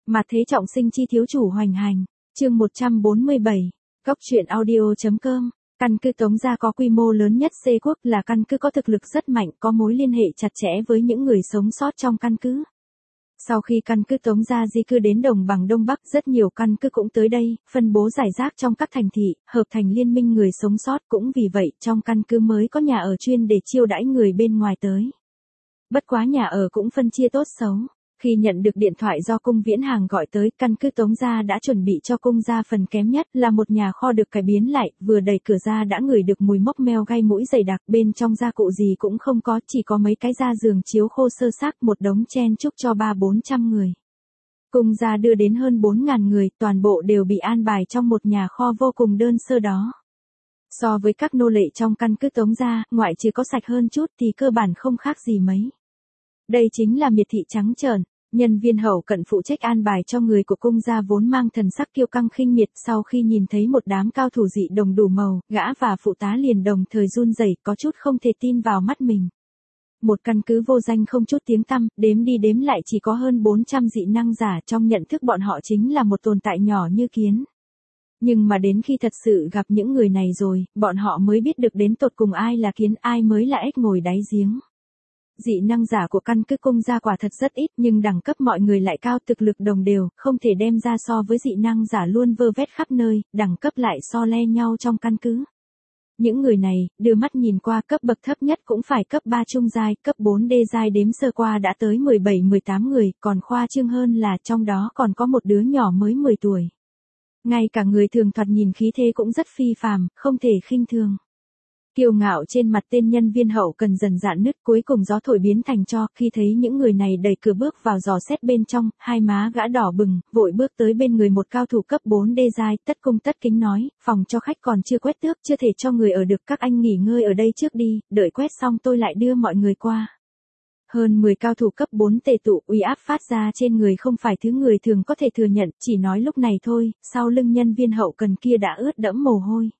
Mà thế trọng sinh chi thiếu chủ hoành hành. Chương 147. Góc truyện audio.com. Căn cứ Tống Gia có quy mô lớn nhất C quốc, là căn cứ có thực lực rất mạnh, có mối liên hệ chặt chẽ với những người sống sót trong căn cứ. Sau khi căn cứ Tống Gia di cư đến đồng bằng Đông Bắc, rất nhiều căn cứ cũng tới đây, phân bố rải rác trong các thành thị, hợp thành liên minh người sống sót. Cũng vì vậy, trong căn cứ mới có nhà ở chuyên để chiêu đãi người bên ngoài tới. Bất quá nhà ở cũng phân chia tốt xấu. Khi nhận được điện thoại do cung Viễn Hàng gọi tới, căn cứ Tống Gia đã chuẩn bị cho cung gia phần kém nhất, là một nhà kho được cải biến lại. Vừa đẩy cửa ra đã ngửi được mùi mốc meo gai mũi dày đặc, bên trong gia cụ gì cũng không có, chỉ có mấy cái da giường chiếu khô sơ xác, một đống chen chúc cho 300-400 người. Cung gia đưa đến hơn 4.000 người, toàn bộ đều bị an bài trong một nhà kho vô cùng đơn sơ đó. So với các nô lệ trong căn cứ Tống Gia, ngoại trừ có sạch hơn chút thì cơ bản không khác gì mấy. Đây chính là miệt thị trắng trợn. Nhân viên hậu cận phụ trách an bài cho người của cung gia vốn mang thần sắc kiêu căng khinh miệt, sau khi nhìn thấy một đám cao thủ dị đồng đủ màu, gã và phụ tá liền đồng thời run rẩy, có chút không thể tin vào mắt mình. Một căn cứ vô danh không chút tiếng tăm, đếm đi đếm lại chỉ có hơn 400 dị năng giả, trong nhận thức bọn họ chính là một tồn tại nhỏ như kiến. Nhưng mà đến khi thật sự gặp những người này rồi, bọn họ mới biết được đến tột cùng ai là kiến, ai mới là ếch ngồi đáy giếng. Dị năng giả của căn cứ cung gia quả thật rất ít, nhưng đẳng cấp mọi người lại cao, thực lực đồng đều, không thể đem ra so với dị năng giả luôn vơ vét khắp nơi, đẳng cấp lại so le nhau trong căn cứ. Những người này, đưa mắt nhìn qua, cấp bậc thấp nhất cũng phải cấp 3 trung giai, cấp 4 đê giai đếm sơ qua đã tới 17-18 người, còn khoa trương hơn là trong đó còn có một đứa nhỏ mới 10 tuổi. Ngay cả người thường thoạt nhìn khí thế cũng rất phi phàm, không thể khinh thường. Kiêu ngạo trên mặt tên nhân viên hậu cần dần dạn nứt, cuối cùng gió thổi biến thành tro. Khi thấy những người này đẩy cửa bước vào dò xét bên trong, hai má gã đỏ bừng, vội bước tới bên người một cao thủ cấp 4 đê giai, tất cung tất kính nói, phòng cho khách còn chưa quét tước, chưa thể cho người ở được, các anh nghỉ ngơi ở đây trước đi, đợi quét xong tôi lại đưa mọi người qua. Hơn 10 cao thủ cấp 4 tề tụ, uy áp phát ra trên người không phải thứ người thường có thể thừa nhận, chỉ nói lúc này thôi, sau lưng nhân viên hậu cần kia đã ướt đẫm mồ hôi.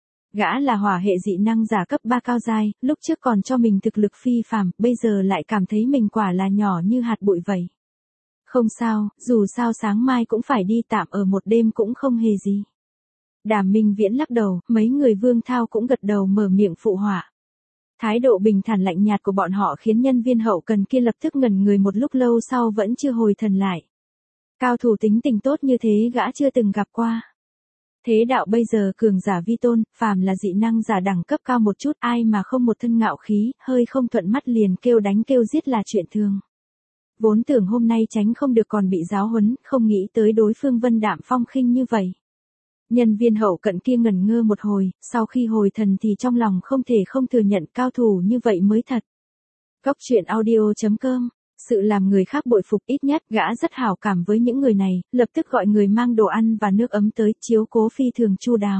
Gã là hỏa hệ dị năng giả cấp 3 cao giai, lúc trước còn cho mình thực lực phi phàm, bây giờ lại cảm thấy mình quả là nhỏ như hạt bụi vậy. Không sao, dù sao sáng mai cũng phải đi, tạm ở một đêm cũng không hề gì. Đàm Minh Viễn lắc đầu, mấy người Vương Thao cũng gật đầu mở miệng phụ họa. Thái độ bình thản lạnh nhạt của bọn họ khiến nhân viên hậu cần kia lập tức ngẩn người, một lúc lâu sau vẫn chưa hồi thần lại. Cao thủ tính tình tốt như thế gã chưa từng gặp qua. Thế đạo bây giờ cường giả vi tôn, phàm là dị năng giả đẳng cấp cao một chút, ai mà không một thân ngạo khí, hơi không thuận mắt liền kêu đánh kêu giết là chuyện thường. Vốn tưởng hôm nay tránh không được còn bị giáo huấn, không nghĩ tới đối phương vân đạm phong khinh như vậy. Nhân viên hậu cận kia ngẩn ngơ một hồi, sau khi hồi thần thì trong lòng không thể không thừa nhận cao thủ như vậy mới thật. Góc truyện audio.com. Sự làm người khác bội phục, ít nhất gã rất hảo cảm với những người này, lập tức gọi người mang đồ ăn và nước ấm tới, chiếu cố phi thường chu đáo.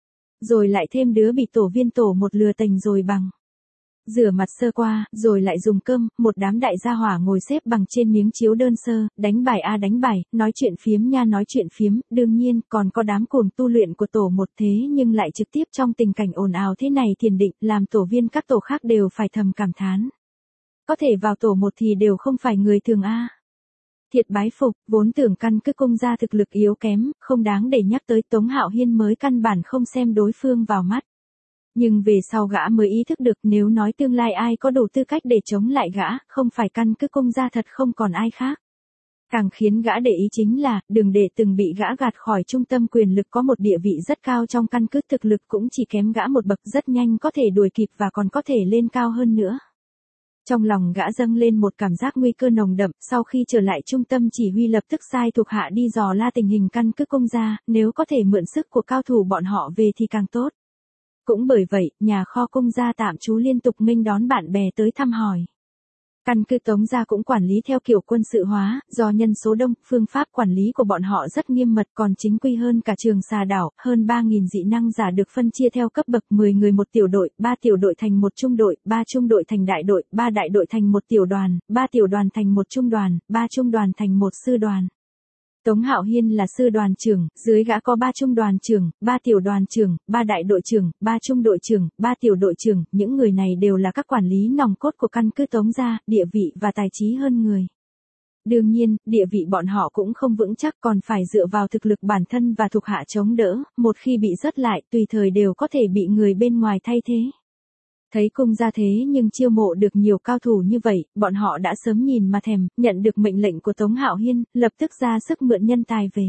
Rồi lại thêm đứa bị tổ viên tổ một lừa tành rồi bằng. Rửa mặt sơ qua, rồi lại dùng cơm, một đám đại gia hỏa ngồi xếp bằng trên miếng chiếu đơn sơ, đánh bài a đánh bài, nói chuyện phiếm nha nói chuyện phiếm, đương nhiên còn có đám cuồng tu luyện của tổ một, thế nhưng lại trực tiếp trong tình cảnh ồn ào thế này thiền định, làm tổ viên các tổ khác đều phải thầm cảm thán. Có thể vào tổ một thì đều không phải người thường a. Thiệt bái phục, vốn tưởng căn cứ cung gia thực lực yếu kém, không đáng để nhắc tới, Tống Hạo Hiên mới căn bản không xem đối phương vào mắt. Nhưng về sau gã mới ý thức được, nếu nói tương lai ai có đủ tư cách để chống lại gã, không phải căn cứ cung gia thật không còn ai khác. Càng khiến gã để ý chính là, Đường Đệ từng bị gã gạt khỏi trung tâm quyền lực, có một địa vị rất cao trong căn cứ, thực lực cũng chỉ kém gã một bậc, rất nhanh có thể đuổi kịp và còn có thể lên cao hơn nữa. Trong lòng gã dâng lên một cảm giác nguy cơ nồng đậm, sau khi trở lại trung tâm chỉ huy lập tức sai thuộc hạ đi dò la tình hình căn cứ cung gia, nếu có thể mượn sức của cao thủ bọn họ về thì càng tốt. Cũng bởi vậy, nhà kho cung gia tạm trú liên tục nghênh đón bạn bè tới thăm hỏi. Căn cứ Tống gia cũng quản lý theo kiểu quân sự hóa, do nhân số đông, phương pháp quản lý của bọn họ rất nghiêm mật, còn chính quy hơn cả Trường Xà đảo, hơn 3.000 dị năng giả được phân chia theo cấp bậc, 10 người một tiểu đội, 3 tiểu đội thành một trung đội, 3 trung đội thành đại đội, 3 đại đội thành một tiểu đoàn, 3 tiểu đoàn thành một trung đoàn, 3 trung đoàn thành một sư đoàn. Tống Hạo Hiên là sư đoàn trưởng, dưới gã có 3 trung đoàn trưởng, 3 tiểu đoàn trưởng, 3 đại đội trưởng, 3 trung đội trưởng, 3 tiểu đội trưởng, những người này đều là các quản lý nòng cốt của căn cứ Tống gia, địa vị và tài trí hơn người. Đương nhiên, địa vị bọn họ cũng không vững chắc, còn phải dựa vào thực lực bản thân và thuộc hạ chống đỡ, một khi bị rớt lại tùy thời đều có thể bị người bên ngoài thay thế. Thấy cung gia thế nhưng chiêu mộ được nhiều cao thủ như vậy, bọn họ đã sớm nhìn mà thèm, nhận được mệnh lệnh của Tống Hạo Hiên, lập tức ra sức mượn nhân tài về.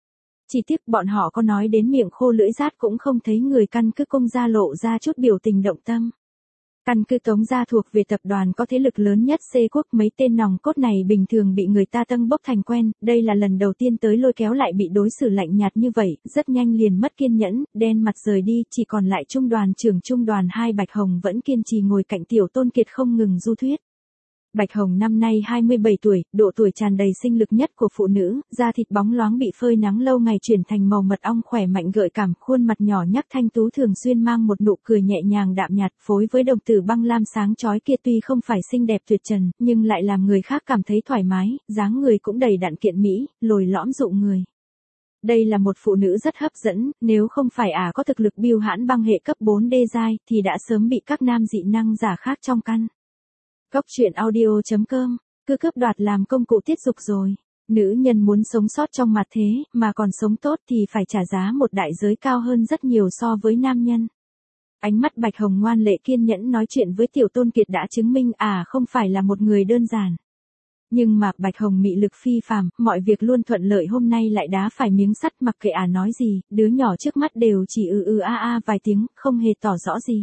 Chỉ tiếc bọn họ có nói đến miệng khô lưỡi rát cũng không thấy người căn cứ cung gia lộ ra chút biểu tình động tâm. Căn cứ Tống gia thuộc về tập đoàn có thế lực lớn nhất C quốc, mấy tên nòng cốt này bình thường bị người ta tâng bốc thành quen, đây là lần đầu tiên tới lôi kéo lại bị đối xử lạnh nhạt như vậy, rất nhanh liền mất kiên nhẫn, đen mặt rời đi, chỉ còn lại trung đoàn trưởng trung đoàn 2 Bạch Hồng vẫn kiên trì ngồi cạnh Tiểu Tôn Kiệt không ngừng du thuyết. Bạch Hồng năm nay 27 tuổi, độ tuổi tràn đầy sinh lực nhất của phụ nữ, da thịt bóng loáng bị phơi nắng lâu ngày chuyển thành màu mật ong khỏe mạnh gợi cảm, khuôn mặt nhỏ nhắc thanh tú thường xuyên mang một nụ cười nhẹ nhàng đạm nhạt, phối với đồng tử băng lam sáng chói kia tuy không phải xinh đẹp tuyệt trần, nhưng lại làm người khác cảm thấy thoải mái, dáng người cũng đầy đặn kiện mỹ, lồi lõm dụ người. Đây là một phụ nữ rất hấp dẫn, nếu không phải có thực lực bưu hãn băng hệ cấp 4D giai, thì đã sớm bị các nam dị năng giả khác trong căn. Cốc truyện audio.com, cứ cướp đoạt làm công cụ tiết dục rồi. Nữ nhân muốn sống sót trong mặt thế, mà còn sống tốt thì phải trả giá một đại giới cao hơn rất nhiều so với nam nhân. Ánh mắt Bạch Hồng ngoan lệ kiên nhẫn nói chuyện với Tiểu Tôn Kiệt đã chứng minh không phải là một người đơn giản. Nhưng mà Bạch Hồng mị lực phi phàm, mọi việc luôn thuận lợi, hôm nay lại đá phải miếng sắt, mặc kệ nói gì, đứa nhỏ trước mắt đều chỉ vài tiếng, không hề tỏ rõ gì.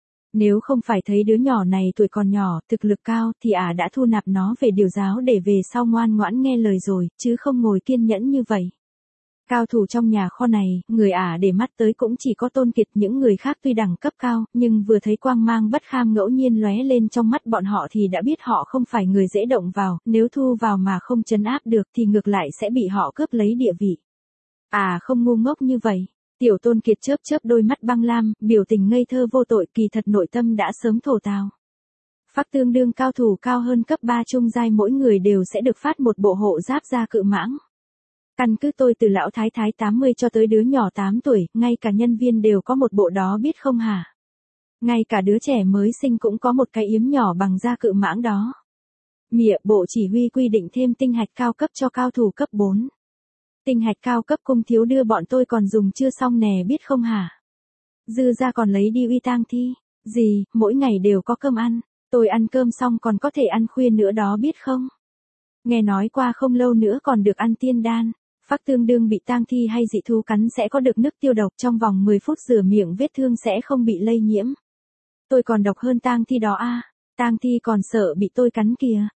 Nếu không phải thấy đứa nhỏ này tuổi còn nhỏ, thực lực cao, thì đã thu nạp nó về điều giáo để về sau ngoan ngoãn nghe lời rồi, chứ không ngồi kiên nhẫn như vậy. Cao thủ trong nhà kho này, người để mắt tới cũng chỉ có Tôn Kiệt, những người khác tuy đẳng cấp cao, nhưng vừa thấy quang mang bất kham ngẫu nhiên lóe lên trong mắt bọn họ thì đã biết họ không phải người dễ động vào, nếu thu vào mà không trấn áp được thì ngược lại sẽ bị họ cướp lấy địa vị. Không ngu ngốc như vậy. Tiểu Tôn Kiệt chớp chớp đôi mắt băng lam, biểu tình ngây thơ vô tội, kỳ thật nội tâm đã sớm thổ tào. Phác tương đương cao thủ cao hơn cấp 3 trung giai, mỗi người đều sẽ được phát một bộ hộ giáp da cự mãng. Căn cứ tôi từ lão thái thái 80 cho tới đứa nhỏ 8 tuổi, ngay cả nhân viên đều có một bộ đó biết không hả? Ngay cả đứa trẻ mới sinh cũng có một cái yếm nhỏ bằng da cự mãng đó. Mịa, bộ chỉ huy quy định thêm tinh hạch cao cấp cho cao thủ cấp 4. Tinh hạch cao cấp cung thiếu đưa bọn tôi còn dùng chưa xong nè biết không hả? Dư ra còn lấy đi uy tang thi. Gì, mỗi ngày đều có cơm ăn. Tôi ăn cơm xong còn có thể ăn khuya nữa đó biết không? Nghe nói qua không lâu nữa còn được ăn tiên đan. Phác tương đương bị tang thi hay dị thú cắn sẽ có được nước tiêu độc, trong vòng 10 phút rửa miệng vết thương sẽ không bị lây nhiễm. Tôi còn độc hơn tang thi đó Tang thi còn sợ bị tôi cắn kìa.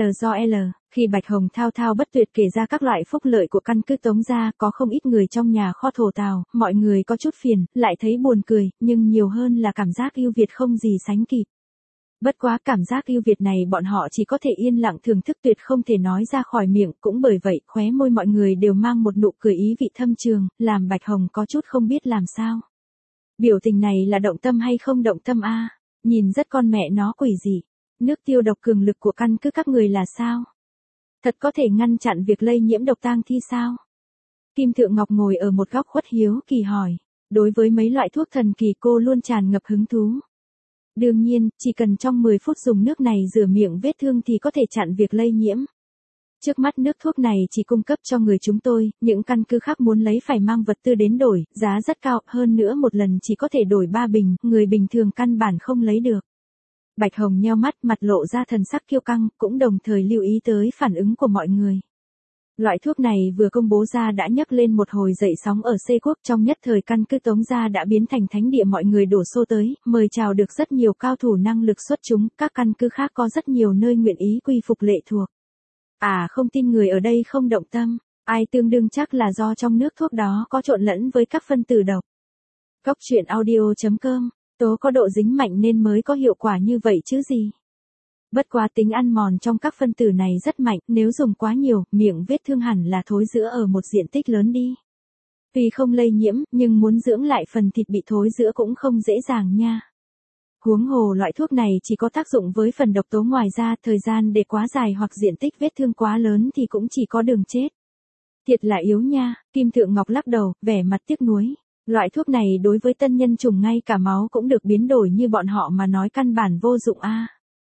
Khi Bạch Hồng thao thao bất tuyệt kể ra các loại phúc lợi của căn cứ Tống gia, có không ít người trong nhà kho thổ tào, mọi người có chút phiền, lại thấy buồn cười, nhưng nhiều hơn là cảm giác ưu việt không gì sánh kịp. Bất quá cảm giác ưu việt này bọn họ chỉ có thể yên lặng thưởng thức, tuyệt không thể nói ra khỏi miệng, cũng bởi vậy khóe môi mọi người đều mang một nụ cười ý vị thâm trường, làm Bạch Hồng có chút không biết làm sao. Biểu tình này là động tâm hay không động tâm nhìn rất con mẹ nó quỷ dị. Nước tiêu độc cường lực của căn cứ các người là sao? Thật có thể ngăn chặn việc lây nhiễm độc tang thi sao? Kim Thượng Ngọc ngồi ở một góc khuất hiếu kỳ hỏi. Đối với mấy loại thuốc thần kỳ cô luôn tràn ngập hứng thú. Đương nhiên, chỉ cần trong 10 phút dùng nước này rửa miệng vết thương thì có thể chặn việc lây nhiễm. Trước mắt nước thuốc này chỉ cung cấp cho người chúng tôi, những căn cứ khác muốn lấy phải mang vật tư đến đổi, giá rất cao, hơn nữa một lần chỉ có thể đổi 3 bình, người bình thường căn bản không lấy được. Bạch Hồng nheo mắt, mặt lộ ra thần sắc kiêu căng, cũng đồng thời lưu ý tới phản ứng của mọi người. Loại thuốc này vừa công bố ra đã nhấc lên một hồi dậy sóng ở C quốc, trong nhất thời căn cứ Tống gia đã biến thành thánh địa, mọi người đổ xô tới, mời chào được rất nhiều cao thủ năng lực xuất chúng, các căn cứ khác có rất nhiều nơi nguyện ý quy phục lệ thuộc. Không tin người ở đây không động tâm, ai tương đương chắc là do trong nước thuốc đó có trộn lẫn với các phân tử độc. Cốc truyện audio.com, tố có độ dính mạnh nên mới có hiệu quả như vậy chứ gì. Bất quá tính ăn mòn trong các phân tử này rất mạnh, nếu dùng quá nhiều, miệng vết thương hẳn là thối rữa ở một diện tích lớn đi. Tuy không lây nhiễm, nhưng muốn dưỡng lại phần thịt bị thối rữa cũng không dễ dàng nha. Huống hồ loại thuốc này chỉ có tác dụng với phần độc tố, ngoài ra thời gian để quá dài hoặc diện tích vết thương quá lớn thì cũng chỉ có đường chết. Thiệt là yếu nha, Kim Thượng Ngọc lắc đầu, vẻ mặt tiếc nuối. Loại thuốc này đối với tân nhân trùng ngay cả máu cũng được biến đổi như bọn họ mà nói căn bản vô dụng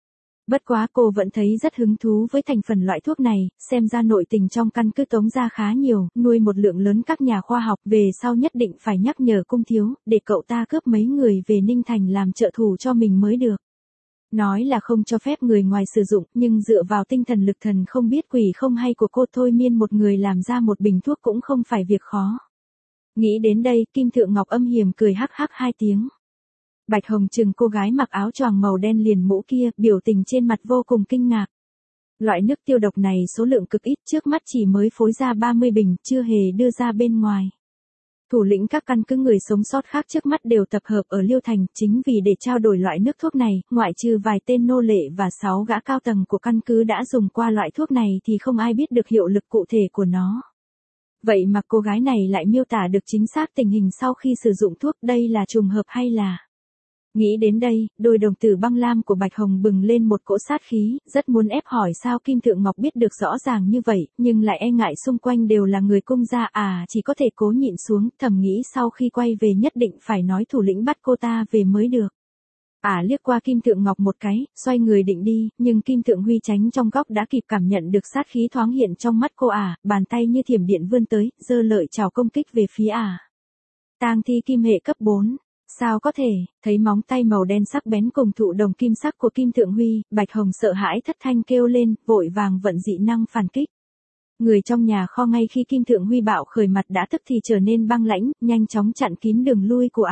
Bất quá cô vẫn thấy rất hứng thú với thành phần loại thuốc này, xem ra nội tình trong căn cứ Tống gia khá nhiều, nuôi một lượng lớn các nhà khoa học, về sau nhất định phải nhắc nhở Cung thiếu, để cậu ta cướp mấy người về Ninh Thành làm trợ thủ cho mình mới được. Nói là không cho phép người ngoài sử dụng, nhưng dựa vào tinh thần lực thần không biết quỷ không hay của cô thôi miên một người làm ra một bình thuốc cũng không phải việc khó. Nghĩ đến đây, Kim Thượng Ngọc âm hiểm cười hắc hắc 2 tiếng. Bạch Hồng chừng cô gái mặc áo choàng màu đen liền mũ kia, biểu tình trên mặt vô cùng kinh ngạc. Loại nước tiêu độc này số lượng cực ít, trước mắt chỉ mới phối ra 30 bình, chưa hề đưa ra bên ngoài. Thủ lĩnh các căn cứ người sống sót khác trước mắt đều tập hợp ở Liêu Thành, chính vì để trao đổi loại nước thuốc này, ngoại trừ vài tên nô lệ và 6 gã cao tầng của căn cứ đã dùng qua loại thuốc này thì không ai biết được hiệu lực cụ thể của nó. Vậy mà cô gái này lại miêu tả được chính xác tình hình sau khi sử dụng thuốc, đây là trùng hợp hay là... Nghĩ đến đây, đôi đồng tử băng lam của Bạch Hồng bừng lên một cỗ sát khí, rất muốn ép hỏi sao Kim Thượng Ngọc biết được rõ ràng như vậy, nhưng lại e ngại xung quanh đều là người cung gia chỉ có thể cố nhịn xuống, thầm nghĩ sau khi quay về nhất định phải nói thủ lĩnh bắt cô ta về mới được. Liếc qua Kim Thượng Ngọc một cái, xoay người định đi, nhưng Kim Thượng Huy tránh trong góc đã kịp cảm nhận được sát khí thoáng hiện trong mắt cô bàn tay như thiểm điện vươn tới, giơ lợi chảo công kích về phía Tang thi kim hệ cấp 4. Sao có thể, thấy móng tay màu đen sắc bén cùng thụ đồng kim sắc của Kim Thượng Huy, Bạch Hồng sợ hãi thất thanh kêu lên, vội vàng vận dị năng phản kích. Người trong nhà kho ngay khi Kim Thượng Huy bạo khởi mặt đã tức thì trở nên băng lãnh, nhanh chóng chặn kín đường lui của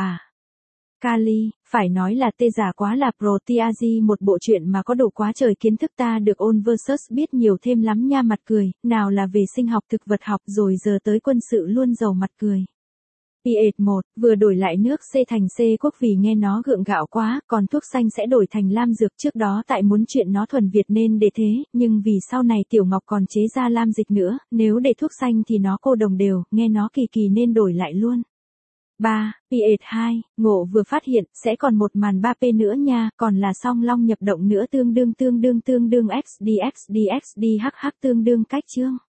Kali, phải nói là tê giả quá là Proteazi, một bộ truyện mà có đủ quá trời kiến thức ta được ôn versus biết nhiều thêm lắm nha, mặt cười, nào là về sinh học thực vật học rồi giờ tới quân sự luôn giàu mặt cười. PH1, vừa đổi lại nước C thành C quốc vì nghe nó gượng gạo quá, còn thuốc xanh sẽ đổi thành lam dược, trước đó tại muốn chuyện nó thuần Việt nên để thế, nhưng vì sau này Tiểu Ngọc còn chế ra lam dịch nữa, nếu để thuốc xanh thì nó cô đồng đều, nghe nó kỳ kỳ nên đổi lại luôn. 3. PH2, ngộ vừa phát hiện, sẽ còn một màn 3P nữa nha, còn là song long nhập động nữa tương đương XD hh tương đương cách chương.